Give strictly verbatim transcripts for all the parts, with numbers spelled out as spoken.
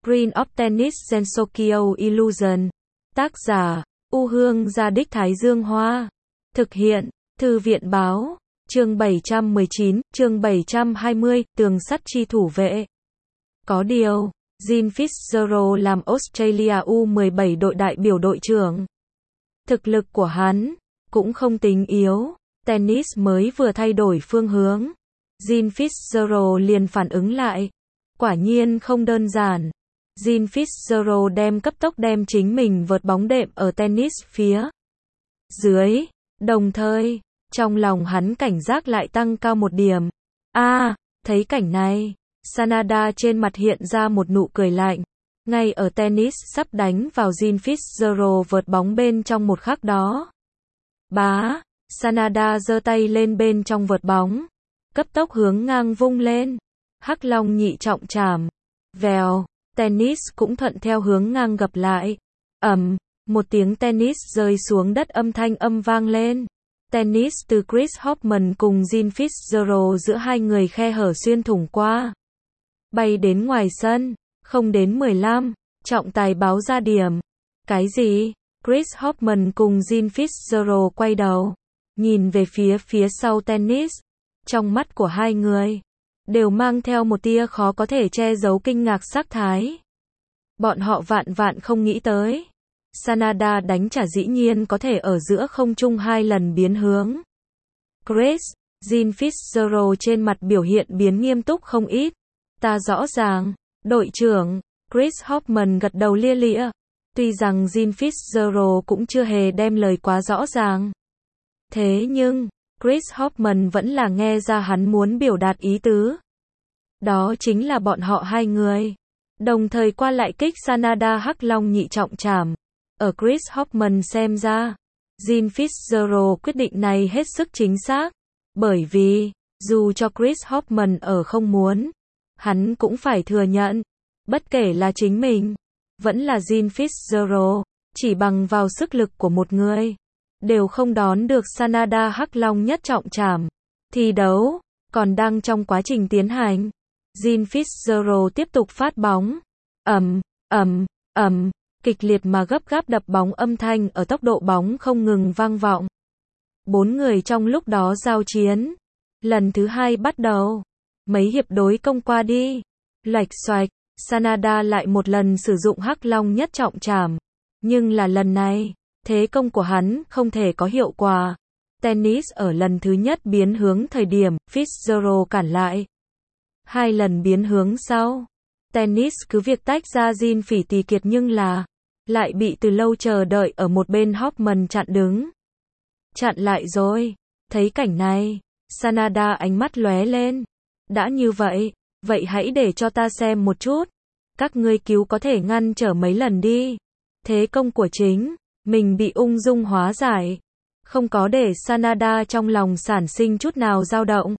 Screen of Tennis Gensokyo Illusion. Tác giả, U Hương Gia Đích Thái Dương Hoa. Thực hiện, Thư viện Báo. Chương bảy trăm mười chín, chương bảy trăm hai mươi, tường sắt chi thủ vệ. Có điều, Jean Fitzgerald làm Australia U mười bảy đội đại biểu đội trưởng. Thực lực của hắn cũng không tính yếu, tennis mới vừa thay đổi phương hướng. Jean Fitzgerald liền phản ứng lại. Quả nhiên không đơn giản. Jean Fitzgerald đem cấp tốc đem chính mình vợt bóng đệm ở tennis phía dưới, đồng thời, trong lòng hắn cảnh giác lại tăng cao một điểm. A, à, thấy cảnh này, Sanada trên mặt hiện ra một nụ cười lạnh. Ngay ở tennis sắp đánh vào Jean Fitzgerald vợt bóng bên trong một khắc đó. Bá, Sanada giơ tay lên bên trong vợt bóng, cấp tốc hướng ngang vung lên. Hắc Long nhị trọng trảm. Vèo, tennis cũng thuận theo hướng ngang gập lại. Ầm, một tiếng tennis rơi xuống đất âm thanh âm vang lên. Tennis từ Chris Hoffman cùng Jean Fitzgerald giữa hai người khe hở xuyên thủng qua. Bay đến ngoài sân, không đến mười lăm, trọng tài báo ra điểm. Cái gì? Chris Hoffman cùng Jean Fitzgerald quay đầu, nhìn về phía phía sau tennis. Trong mắt của hai người đều mang theo một tia khó có thể che giấu kinh ngạc sắc thái. Bọn họ vạn vạn không nghĩ tới. Sanada đánh trả dĩ nhiên có thể ở giữa không trung hai lần biến hướng. Chris, Jean Fitzgerald trên mặt biểu hiện biến nghiêm túc không ít. Ta rõ ràng, đội trưởng, Chris Hoffman gật đầu lia lịa. Tuy rằng Jean Fitzgerald cũng chưa hề đem lời quá rõ ràng. Thế nhưng, Chris Hoffman vẫn là nghe ra hắn muốn biểu đạt ý tứ. Đó chính là bọn họ hai người đồng thời qua lại kích Sanada Hắc Long nhị trọng trảm. Ở Chris Hoffman xem ra, Jean Fitzgerald quyết định này hết sức chính xác. Bởi vì, dù cho Chris Hoffman ở không muốn, hắn cũng phải thừa nhận. Bất kể là chính mình, vẫn là Jean Fitzgerald, chỉ bằng vào sức lực của một người, đều không đón được Sanada Hắc Long nhất trọng trảm. Thi đấu còn đang trong quá trình tiến hành. Jean Fitzgerald tiếp tục phát bóng. Ầm, ầm, ầm, kịch liệt mà gấp gáp đập bóng âm thanh ở tốc độ bóng không ngừng vang vọng. Bốn người trong lúc đó giao chiến. Lần thứ hai bắt đầu. Mấy hiệp đối công qua đi. Lạch xoạch, Sanada lại một lần sử dụng Hắc Long nhất trọng trảm. Nhưng là lần này, thế công của hắn không thể có hiệu quả. Tennis ở lần thứ nhất biến hướng thời điểm, Fitzgerald cản lại. Hai lần biến hướng sau, tennis cứ việc tách ra Jean Phỉ Tì Kiệt nhưng là lại bị từ lâu chờ đợi ở một bên Hoffman chặn đứng. Chặn lại rồi. Thấy cảnh này, Sanada ánh mắt lóe lên. Đã như vậy, vậy hãy để cho ta xem một chút. Các ngươi cứu có thể ngăn trở mấy lần đi. Thế công của chính mình bị ung dung hóa giải, không có để Sanada trong lòng sản sinh chút nào dao động.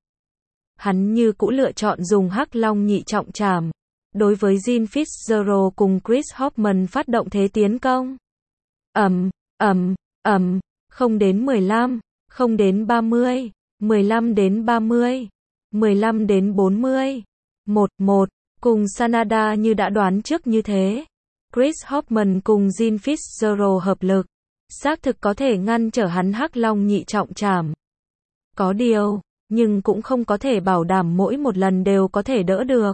Hắn như cũ lựa chọn dùng Hắc Long nhị trọng trảm. Đối với Jean Fitzgerald cùng Chris Hoffman phát động thế tiến công. Ầm, ầm, ầm, không đến mười lăm, không đến ba mươi, mười lăm đến ba mươi, mười lăm đến bốn mươi. một một, cùng Sanada như đã đoán trước như thế. Chris Hoffman cùng Jean Fitzgerald hợp lực, xác thực có thể ngăn trở hắn Hắc Long nhị trọng trảm. Có điều, nhưng cũng không có thể bảo đảm mỗi một lần đều có thể đỡ được.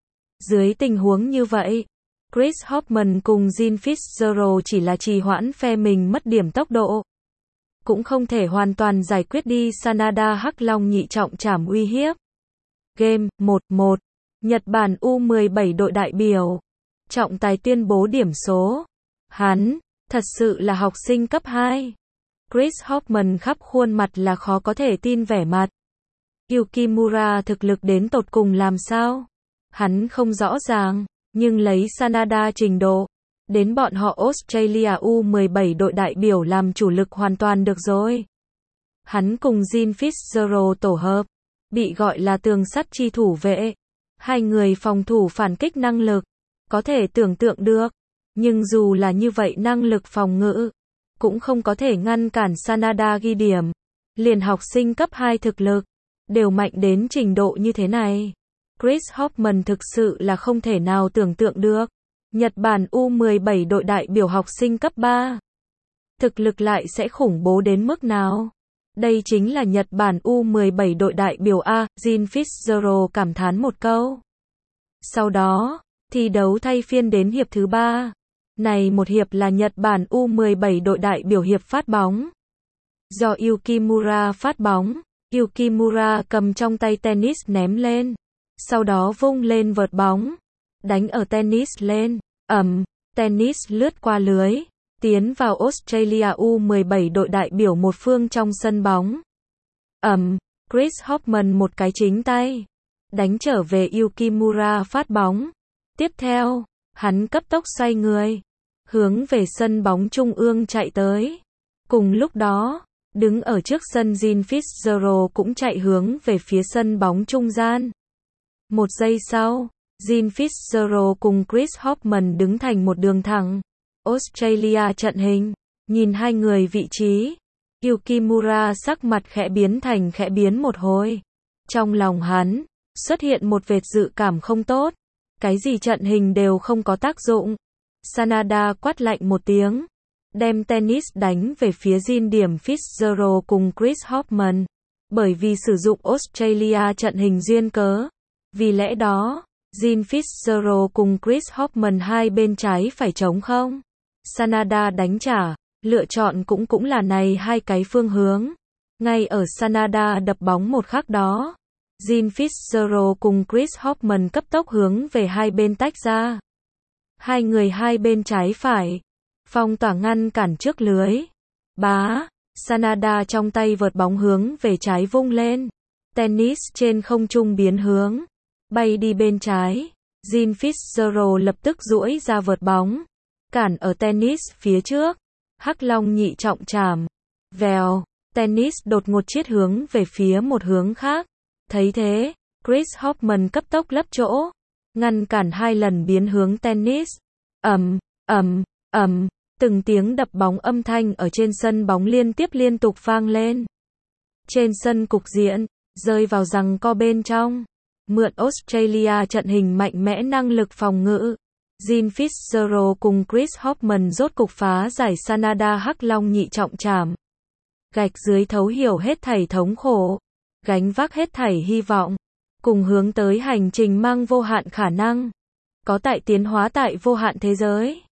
Dưới tình huống như vậy, Chris Hoffman cùng Jean Fitzgerald chỉ là trì hoãn phe mình mất điểm tốc độ. Cũng không thể hoàn toàn giải quyết đi Sanada Hắc Long nhị trọng trảm uy hiếp. Game một một, Nhật Bản U mười bảy đội đại biểu. Trọng tài tuyên bố điểm số. Hắn, thật sự là học sinh cấp hai. Chris Hoffman khắp khuôn mặt là khó có thể tin vẻ mặt. Yukimura thực lực đến tột cùng làm sao? Hắn không rõ ràng, nhưng lấy Sanada trình độ, đến bọn họ Australia U mười bảy đội đại biểu làm chủ lực hoàn toàn được rồi. Hắn cùng Jean Fitzgerald tổ hợp, bị gọi là tường sắt chi thủ vệ. Hai người phòng thủ phản kích năng lực, có thể tưởng tượng được. Nhưng dù là như vậy năng lực phòng ngự, cũng không có thể ngăn cản Sanada ghi điểm. Liền học sinh cấp hai thực lực, đều mạnh đến trình độ như thế này. Chris Hoffman thực sự là không thể nào tưởng tượng được. Nhật Bản U mười bảy đội đại biểu học sinh cấp ba. Thực lực lại sẽ khủng bố đến mức nào? Đây chính là Nhật Bản U mười bảy đội đại biểu A, Jin Fitzgerald cảm thán một câu. Sau đó, thi đấu thay phiên đến hiệp thứ ba. Này một hiệp là Nhật Bản U mười bảy đội đại biểu hiệp phát bóng. Do Yukimura phát bóng, Yukimura cầm trong tay tennis ném lên. Sau đó vung lên vợt bóng. Đánh ở tennis lên. Ầm, tennis lướt qua lưới. Tiến vào Australia U mười bảy đội đại biểu một phương trong sân bóng. Ầm, Chris Hoffman một cái chính tay. Đánh trở về Yukimura phát bóng. Tiếp theo, hắn cấp tốc xoay người. Hướng về sân bóng trung ương chạy tới. Cùng lúc đó, đứng ở trước sân Jin Fitzgerald cũng chạy hướng về phía sân bóng trung gian. Một giây sau, Jin Fitzgerald cùng Chris Hoffman đứng thành một đường thẳng. Australia trận hình, nhìn hai người vị trí. Yukimura sắc mặt khẽ biến thành khẽ biến một hồi. Trong lòng hắn, xuất hiện một vệt dự cảm không tốt. Cái gì trận hình đều không có tác dụng. Sanada quát lạnh một tiếng. Đem tennis đánh về phía Jin điểm Fitzgerald cùng Chris Hoffman. Bởi vì sử dụng Australia trận hình duyên cớ. Vì lẽ đó, Jin Fitzgerald cùng Chris Hoffman hai bên trái phải trống không. Sanada đánh trả, lựa chọn cũng cũng là này hai cái phương hướng. Ngay ở Sanada đập bóng một khắc đó, Jin Fitzgerald cùng Chris Hoffman cấp tốc hướng về hai bên tách ra. Hai người hai bên trái phải, phong tỏa ngăn cản trước lưới. Bá, Sanada trong tay vợt bóng hướng về trái vung lên. Tennis trên không trung biến hướng, bay đi bên trái. Jin Fitzgerald lập tức duỗi ra vợt bóng, cản ở tennis phía trước. Hắc Long nhị trọng trảm. Vèo, tennis đột ngột chiết hướng về phía một hướng khác. Thấy thế, Chris Hoffman cấp tốc lấp chỗ, ngăn cản hai lần biến hướng tennis. Ầm, ầm, ầm, từng tiếng đập bóng âm thanh ở trên sân bóng liên tiếp liên tục vang lên. Trên sân cục diện, rơi vào giằng co bên trong. Mượn Australia trận hình mạnh mẽ năng lực phòng ngự. Jin Fitzgerald cùng Chris Hoffman rốt cục phá giải Sanada Hắc Long nhị trọng trảm. Gạch dưới thấu hiểu hết thảy thống khổ, gánh vác hết thảy hy vọng, cùng hướng tới hành trình mang vô hạn khả năng, có tại tiến hóa tại vô hạn thế giới.